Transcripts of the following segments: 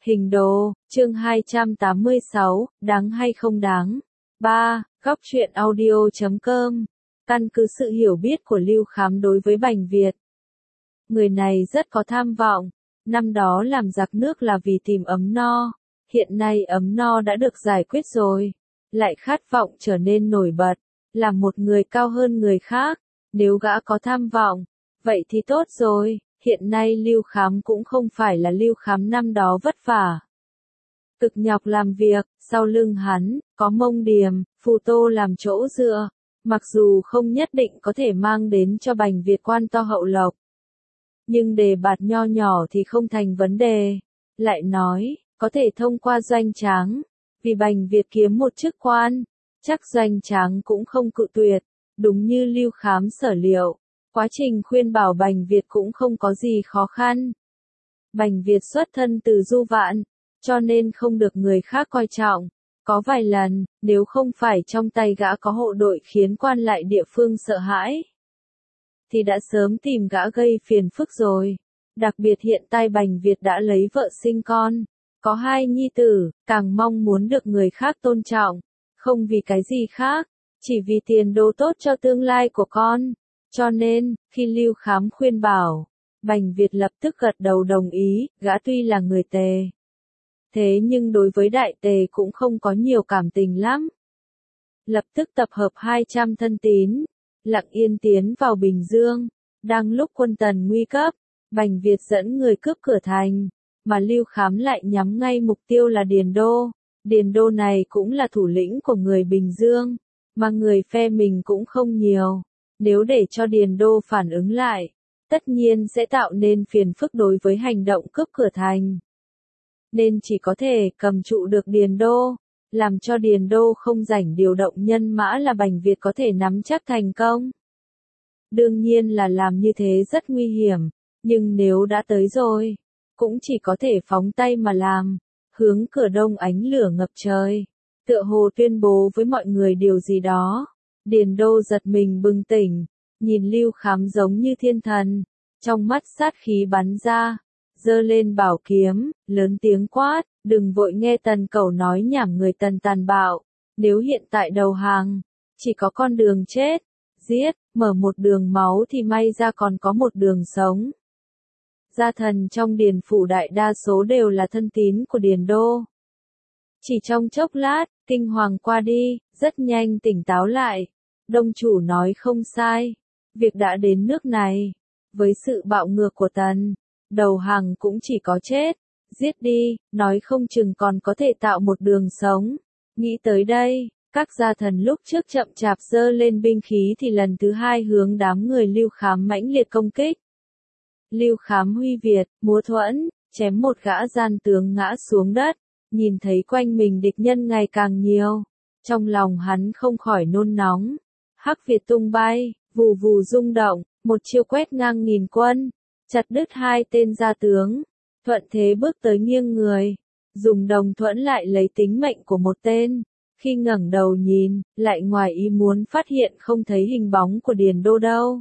Hình đồ, chương 286, đáng hay không đáng. 3. Góc truyện audio.com. Căn cứ sự hiểu biết của Lưu Khám đối với Bành Việt. Người này rất có tham vọng, năm đó làm giặc nước là vì tìm ấm no, hiện nay ấm no đã được giải quyết rồi, lại khát vọng trở nên nổi bật, làm một người cao hơn người khác, nếu gã có tham vọng, vậy thì tốt rồi. Hiện nay Lưu Khám cũng không phải là Lưu Khám năm đó vất vả. Cực nhọc làm việc, sau lưng hắn, có Mông Điềm, Phù Tô làm chỗ dựa, mặc dù không nhất định có thể mang đến cho Bành Việt quan to hậu lộc. Nhưng đề bạt nho nhỏ thì không thành vấn đề. Lại nói, có thể thông qua Doanh Tráng, vì Bành Việt kiếm một chức quan, chắc Doanh Tráng cũng không cự tuyệt, đúng như Lưu Khám sở liệu. Quá trình khuyên bảo Bành Việt cũng không có gì khó khăn. Bành Việt xuất thân từ Du Vạn, cho nên không được người khác coi trọng. Có vài lần, nếu không phải trong tay gã có hộ đội khiến quan lại địa phương sợ hãi, thì đã sớm tìm gã gây phiền phức rồi. Đặc biệt hiện tại Bành Việt đã lấy vợ sinh con, có 2 nhi tử, càng mong muốn được người khác tôn trọng, không vì cái gì khác, chỉ vì tiền đồ tốt cho tương lai của con. Cho nên, khi Lưu Khám khuyên bảo, Bành Việt lập tức gật đầu đồng ý, gã tuy là người Tề. Thế nhưng đối với Đại Tề cũng không có nhiều cảm tình lắm. Lập tức tập hợp 200 thân tín, lặng yên tiến vào Bình Dương. Đang lúc quân Tần nguy cấp, Bành Việt dẫn người cướp cửa thành, mà Lưu Khám lại nhắm ngay mục tiêu là Điền Đô. Điền Đô này cũng là thủ lĩnh của người Bình Dương, mà người phe mình cũng không nhiều. Nếu để cho Điền Đô phản ứng lại, tất nhiên sẽ tạo nên phiền phức đối với hành động cướp cửa thành. Nên chỉ có thể cầm trụ được Điền Đô, làm cho Điền Đô không rảnh điều động nhân mã là Bành Việt có thể nắm chắc thành công. Đương nhiên là làm như thế rất nguy hiểm, nhưng nếu đã tới rồi, cũng chỉ có thể phóng tay mà làm. Hướng cửa đông ánh lửa ngập trời, tựa hồ tuyên bố với mọi người điều gì đó. Điền Đô giật mình bừng tỉnh, nhìn Lưu Khám giống như thiên thần, trong mắt sát khí bắn ra, giơ lên bảo kiếm, lớn tiếng quát, đừng vội nghe Tần Cẩu nói nhảm, người Tần tàn bạo, nếu hiện tại đầu hàng, chỉ có con đường chết, giết, mở một đường máu thì may ra còn có một đường sống. Gia thần trong Điền phủ đại đa số đều là thân tín của Điền Đô. Chỉ trong chốc lát, kinh hoàng qua đi, rất nhanh tỉnh táo lại. Đông chủ nói không sai, việc đã đến nước này, với sự bạo ngược của Tần, đầu hàng cũng chỉ có chết, giết đi, nói không chừng còn có thể tạo một đường sống. Nghĩ tới đây, các gia thần lúc trước chậm chạp giơ lên binh khí thì lần thứ hai hướng đám người Lưu Khám mãnh liệt công kích. Lưu Khám huy Việt, múa thuẫn, chém một gã gian tướng ngã xuống đất, nhìn thấy quanh mình địch nhân ngày càng nhiều, trong lòng hắn không khỏi nôn nóng. Hắc Việt tung bay, vù vù rung động, một chiêu quét ngang nghìn quân, chặt đứt 2 tên gia tướng, thuận thế bước tới nghiêng người, dùng đồng thuẫn lại lấy tính mệnh của một tên. Khi ngẩng đầu nhìn, lại ngoài ý muốn phát hiện không thấy hình bóng của Điền Đô đâu.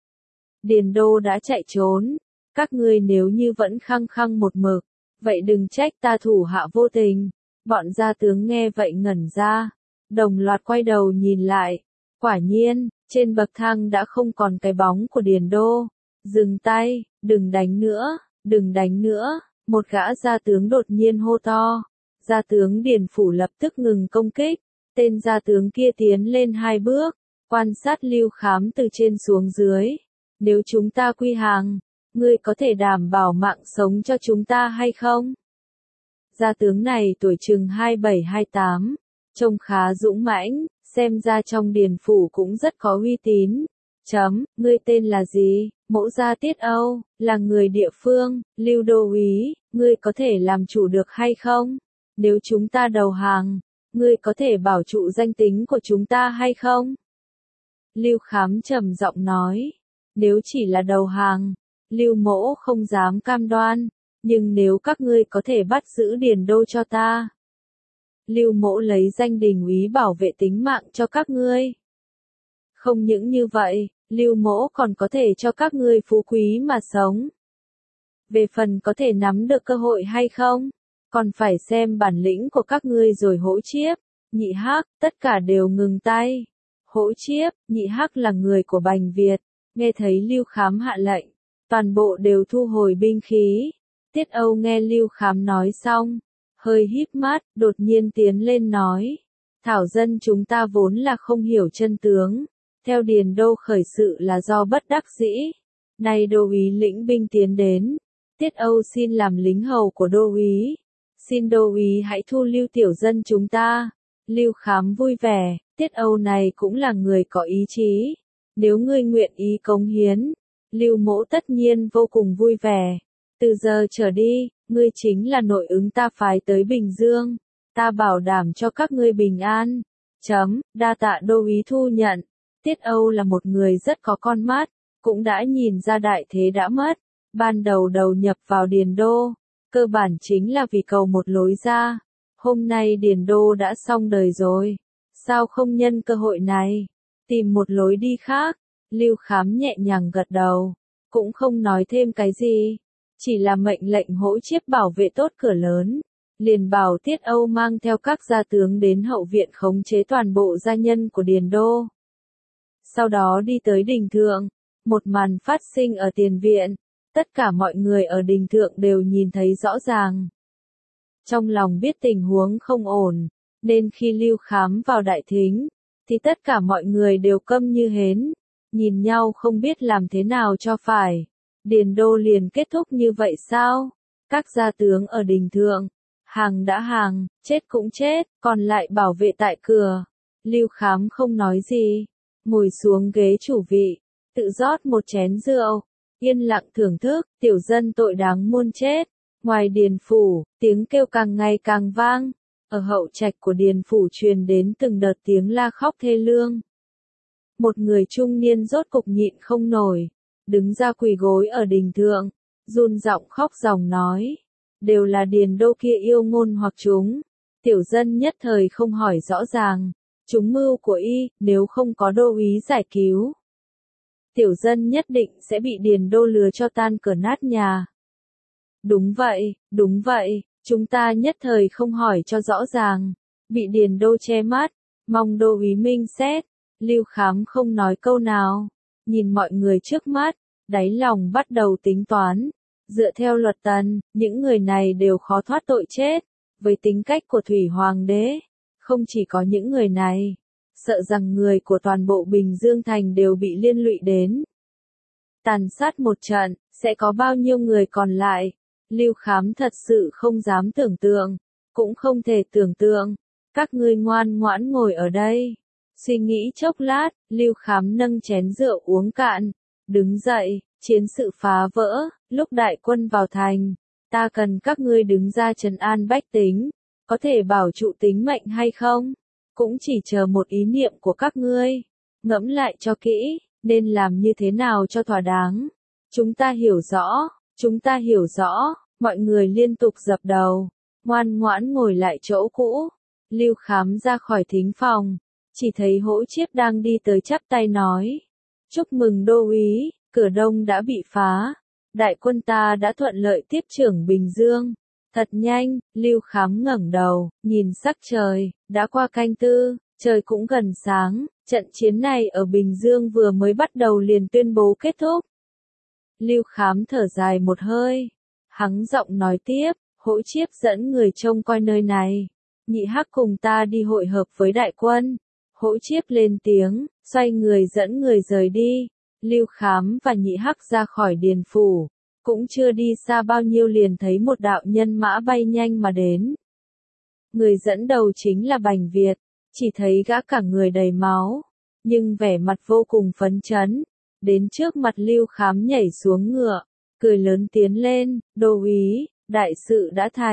Điền Đô đã chạy trốn, các ngươi nếu như vẫn khăng khăng một mực, vậy đừng trách ta thủ hạ vô tình. Bọn gia tướng nghe vậy ngẩn ra, đồng loạt quay đầu nhìn lại. Quả nhiên, trên bậc thang đã không còn cái bóng của Điền Đô. Dừng tay, đừng đánh nữa, đừng đánh nữa, một gã gia tướng đột nhiên hô to. Gia tướng Điền phủ lập tức ngừng công kích, tên gia tướng kia tiến lên 2 bước, quan sát Lưu Khám từ trên xuống dưới. Nếu chúng ta quy hàng, ngươi có thể đảm bảo mạng sống cho chúng ta hay không? Gia tướng này tuổi chừng 27-28, trông khá dũng mãnh, xem ra trong Điền phủ cũng rất có uy tín. Ngươi tên là gì? Mẫu gia Tiết Âu, là người địa phương. Lưu đô úy, ngươi có thể làm chủ được hay không? Nếu chúng ta đầu hàng, ngươi có thể bảo trụ danh tính của chúng ta hay không? Lưu Khám trầm giọng nói, nếu chỉ là đầu hàng, Lưu mỗ không dám cam đoan, nhưng nếu các ngươi có thể bắt giữ Điền Đô cho ta, Lưu mỗ lấy danh đình úy bảo vệ tính mạng cho các ngươi. Không những như vậy, Lưu mỗ còn có thể cho các ngươi phú quý mà sống. Về phần có thể nắm được cơ hội hay không, còn phải xem bản lĩnh của các ngươi rồi. Hỗ Chiếp, Nhị Hắc, tất cả đều ngừng tay. Hỗ Chiếp, Nhị Hắc là người của Bành Việt, nghe thấy Lưu Khám hạ lệnh, toàn bộ đều thu hồi binh khí. Tiết Âu nghe Lưu Khám nói xong, hơi híp mắt, đột nhiên tiến lên nói, thảo dân chúng ta vốn là không hiểu chân tướng, theo Điền Đô khởi sự là do bất đắc dĩ, nay đô úy lĩnh binh tiến đến, Tiết Âu xin làm lính hầu của đô úy, xin đô úy hãy thu lưu tiểu dân chúng ta. Lưu Khám vui vẻ, Tiết Âu này cũng là người có ý chí, nếu ngươi nguyện ý cống hiến, Lưu Mỗ tất nhiên vô cùng vui vẻ. Từ giờ trở đi, ngươi chính là nội ứng ta phái tới Bình Dương, ta bảo đảm cho các ngươi bình an. Đa tạ đô úy thu nhận. Tiết Âu là một người rất có con mắt, cũng đã nhìn ra đại thế đã mất, ban đầu đầu nhập vào Điền Đô, cơ bản chính là vì cầu một lối ra. Hôm nay Điền Đô đã xong đời rồi, sao không nhân cơ hội này, tìm một lối đi khác. Lưu Khám nhẹ nhàng gật đầu, cũng không nói thêm cái gì, chỉ là mệnh lệnh Hỗ Chiếp bảo vệ tốt cửa lớn, liền bảo Tiết Âu mang theo các gia tướng đến hậu viện khống chế toàn bộ gia nhân của Điền Đô. Sau đó đi tới đình thượng, một màn phát sinh ở tiền viện, tất cả mọi người ở đình thượng đều nhìn thấy rõ ràng. Trong lòng biết tình huống không ổn, nên khi Lưu Khám vào đại thính, thì tất cả mọi người đều câm như hến, nhìn nhau không biết làm thế nào cho phải. Điền Đô liền kết thúc như vậy sao? Các gia tướng ở đình thượng, hàng đã hàng, chết cũng chết, còn lại bảo vệ tại cửa. Lưu Khám không nói gì, ngồi xuống ghế chủ vị, tự rót một chén rượu, yên lặng thưởng thức. Tiểu dân tội đáng muôn chết. Ngoài Điền phủ, tiếng kêu càng ngày càng vang, ở hậu trạch của Điền phủ truyền đến từng đợt tiếng la khóc thê lương. Một người trung niên rốt cục nhịn không nổi, đứng ra quỳ gối ở đình thượng, run giọng khóc ròng nói, đều là Điền Đô kia yêu ngôn hoặc chúng, tiểu dân nhất thời không hỏi rõ ràng, chúng mưu của y, nếu không có đô úy giải cứu, tiểu dân nhất định sẽ bị Điền Đô lừa cho tan cửa nát nhà. Đúng vậy, chúng ta nhất thời không hỏi cho rõ ràng, bị Điền Đô che mắt, mong đô úy minh xét. Lưu Khám không nói câu nào, nhìn mọi người trước mắt, đáy lòng bắt đầu tính toán. Dựa theo luật Tần, những người này đều khó thoát tội chết, với tính cách của Thủy Hoàng đế, không chỉ có những người này, sợ rằng người của toàn bộ Bình Dương Thành đều bị liên lụy đến. Tàn sát một trận, sẽ có bao nhiêu người còn lại? Lưu Khám thật sự không dám tưởng tượng, cũng không thể tưởng tượng. Các ngươi ngoan ngoãn ngồi ở đây. Suy nghĩ chốc lát, Lưu Khám nâng chén rượu uống cạn, đứng dậy, chiến sự phá vỡ, lúc đại quân vào thành, ta cần các ngươi đứng ra trấn an bách tính, có thể bảo trụ tính mệnh hay không? Cũng chỉ chờ một ý niệm của các ngươi, ngẫm lại cho kỹ, nên làm như thế nào cho thỏa đáng. Chúng ta hiểu rõ, mọi người liên tục dập đầu, ngoan ngoãn ngồi lại chỗ cũ. Lưu Khám ra khỏi thính phòng, chỉ thấy Hỗ Chiếp đang đi tới chắp tay nói, chúc mừng đô úy, cửa Đông đã bị phá, đại quân ta đã thuận lợi tiếp trưởng Bình Dương. Thật nhanh. Lưu Khám ngẩng đầu, nhìn sắc trời, đã qua canh tư, trời cũng gần sáng, trận chiến này ở Bình Dương vừa mới bắt đầu liền tuyên bố kết thúc. Lưu Khám thở dài một hơi, hắng giọng nói tiếp, Hỗ Chiếp dẫn người trông coi nơi này, Nhị Hắc cùng ta đi hội hợp với đại quân. Hỗ Chiếp lên tiếng, xoay người dẫn người rời đi. Lưu Khám và Nhị Hắc ra khỏi điền phủ, cũng chưa đi xa bao nhiêu liền thấy một đạo nhân mã bay nhanh mà đến. Người dẫn đầu chính là Bành Việt, chỉ thấy gã cả người đầy máu, nhưng vẻ mặt vô cùng phấn chấn, đến trước mặt Lưu Khám nhảy xuống ngựa, cười lớn tiến lên, đô úy, đại sự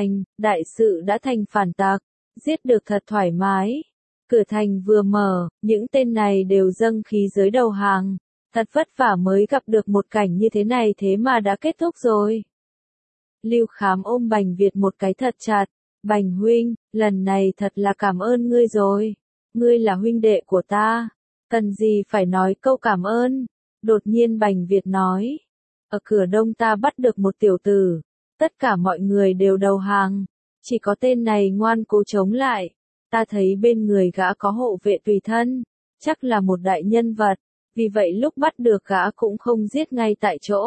đã thành phản tặc, giết được thật thoải mái. Cửa thành vừa mở, những tên này đều dâng khí giới đầu hàng, thật vất vả mới gặp được một cảnh như thế này thế mà đã kết thúc rồi. Lưu Khám ôm Bành Việt một cái thật chặt, Bành huynh, lần này thật là cảm ơn ngươi rồi, ngươi là huynh đệ của ta, cần gì phải nói câu cảm ơn. Đột nhiên Bành Việt nói, ở cửa Đông ta bắt được một tiểu tử, tất cả mọi người đều đầu hàng, Chỉ có tên này ngoan cố chống lại. Ta thấy bên người gã có hộ vệ tùy thân, chắc là một đại nhân vật, vì vậy lúc bắt được gã cũng không giết ngay tại chỗ.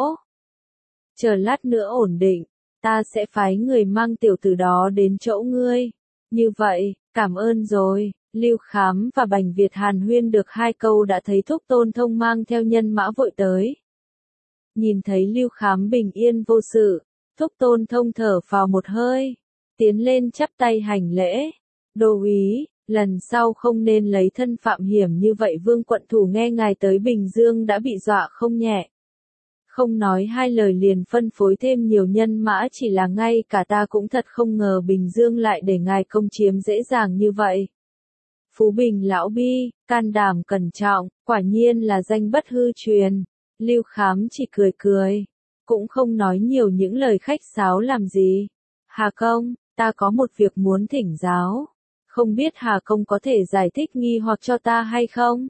Chờ lát nữa ổn định, ta sẽ phái người mang tiểu tử đó đến chỗ ngươi. Như vậy, cảm ơn rồi. Lưu Khám và Bành Việt hàn huyên được 2 câu đã thấy Thúc Tôn Thông mang theo nhân mã vội tới. Nhìn thấy Lưu Khám bình yên vô sự, Thúc Tôn Thông thở phào một hơi, tiến lên chắp tay hành lễ. Đô úy, lần sau không nên lấy thân phạm hiểm như vậy. Vương quận thủ nghe ngài tới Bình Dương đã bị dọa không nhẹ. Không nói 2 lời liền phân phối thêm nhiều nhân mã, chỉ là ngay cả ta cũng thật không ngờ Bình Dương lại để ngài công chiếm dễ dàng như vậy. Phú Bình lão bi, can đảm cẩn trọng, quả nhiên là danh bất hư truyền. Lưu Khám chỉ cười cười, cũng không nói nhiều những lời khách sáo làm gì. Hà công, ta có một việc muốn thỉnh giáo. Không biết Hà công có thể giải thích nghi hoặc cho ta hay không?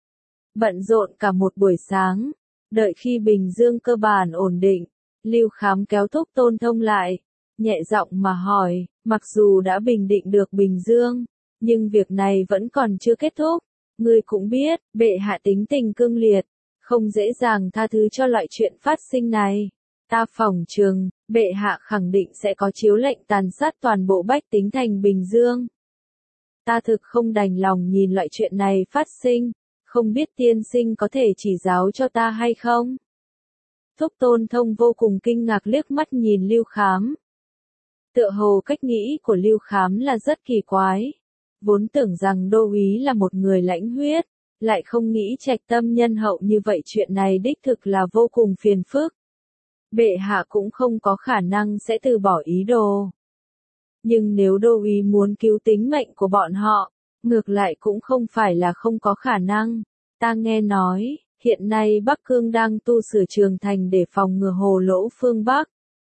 Bận rộn cả một buổi sáng, đợi khi Bình Dương cơ bản ổn định, Lưu Khám kéo Thúc Tôn Thông lại, nhẹ giọng mà hỏi, mặc dù đã bình định được Bình Dương, nhưng việc này vẫn còn chưa kết thúc. Ngươi cũng biết, bệ hạ tính tình cương liệt, không dễ dàng tha thứ cho loại chuyện phát sinh này. Ta phỏng chừng, bệ hạ khẳng định sẽ có chiếu lệnh tàn sát toàn bộ bách tính thành Bình Dương. Ta thực không đành lòng nhìn loại chuyện này phát sinh, không biết tiên sinh có thể chỉ giáo cho ta hay không? Thúc Tôn Thông vô cùng kinh ngạc liếc mắt nhìn Lưu Khám. Tựa hồ cách nghĩ của Lưu Khám là rất kỳ quái. Vốn tưởng rằng đô úy là một người lãnh huyết, lại không nghĩ trạch tâm nhân hậu như vậy. Chuyện này đích thực là vô cùng phiền phức. Bệ hạ cũng không có khả năng sẽ từ bỏ ý đồ. Nhưng nếu đô úy muốn cứu tính mệnh của bọn họ, ngược lại cũng không phải là không có khả năng. Ta nghe nói, hiện nay Bắc Cương đang tu sửa trường thành để phòng ngừa hồ lỗ phương Bắc.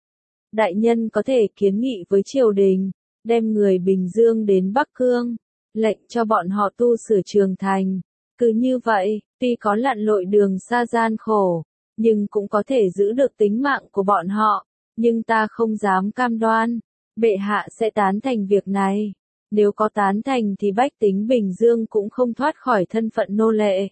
Đại nhân có thể kiến nghị với triều đình, đem người Bình Dương đến Bắc Cương, lệnh cho bọn họ tu sửa trường thành. Cứ như vậy, tuy có lặn lội đường xa gian khổ, nhưng cũng có thể giữ được tính mạng của bọn họ. Nhưng ta không dám cam đoan, bệ hạ sẽ tán thành việc này. Nếu có tán thành thì bách tính Bình Dương cũng không thoát khỏi thân phận nô lệ.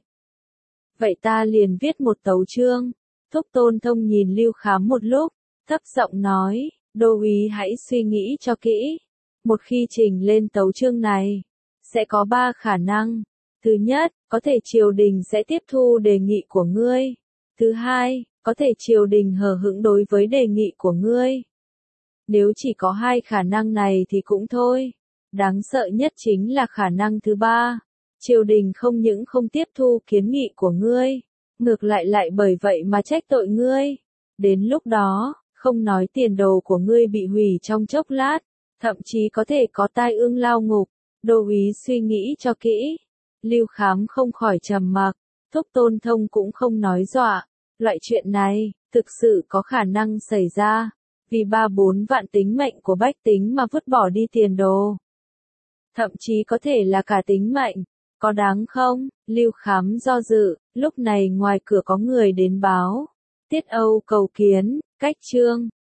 Vậy ta liền viết một tấu chương. Thúc Tôn Thông nhìn Lưu Khám một lúc, thấp giọng nói, đô úy hãy suy nghĩ cho kỹ. Một khi trình lên tấu chương này, sẽ có 3 khả năng. Thứ nhất, có thể triều đình sẽ tiếp thu đề nghị của ngươi. Thứ hai, có thể triều đình hờ hững đối với đề nghị của ngươi. Nếu chỉ có 2 khả năng này thì cũng thôi. Đáng sợ nhất chính là khả năng thứ 3. Triều đình không những không tiếp thu kiến nghị của ngươi, ngược lại bởi vậy mà trách tội ngươi. Đến lúc đó, không nói tiền đồ của ngươi bị hủy trong chốc lát, thậm chí có thể có tai ương lao ngục. Đô úy suy nghĩ cho kỹ. Lưu Khám không khỏi trầm mặc, Thúc Tôn Thông cũng không nói dọa. Loại chuyện này, thực sự có khả năng xảy ra, vì 3-4 vạn tính mệnh của bách tính mà vứt bỏ đi tiền đồ. Thậm chí có thể là cả tính mệnh, có đáng không? Lưu Khám do dự, lúc này ngoài cửa có người đến báo. Tiết Âu cầu kiến, cách chương.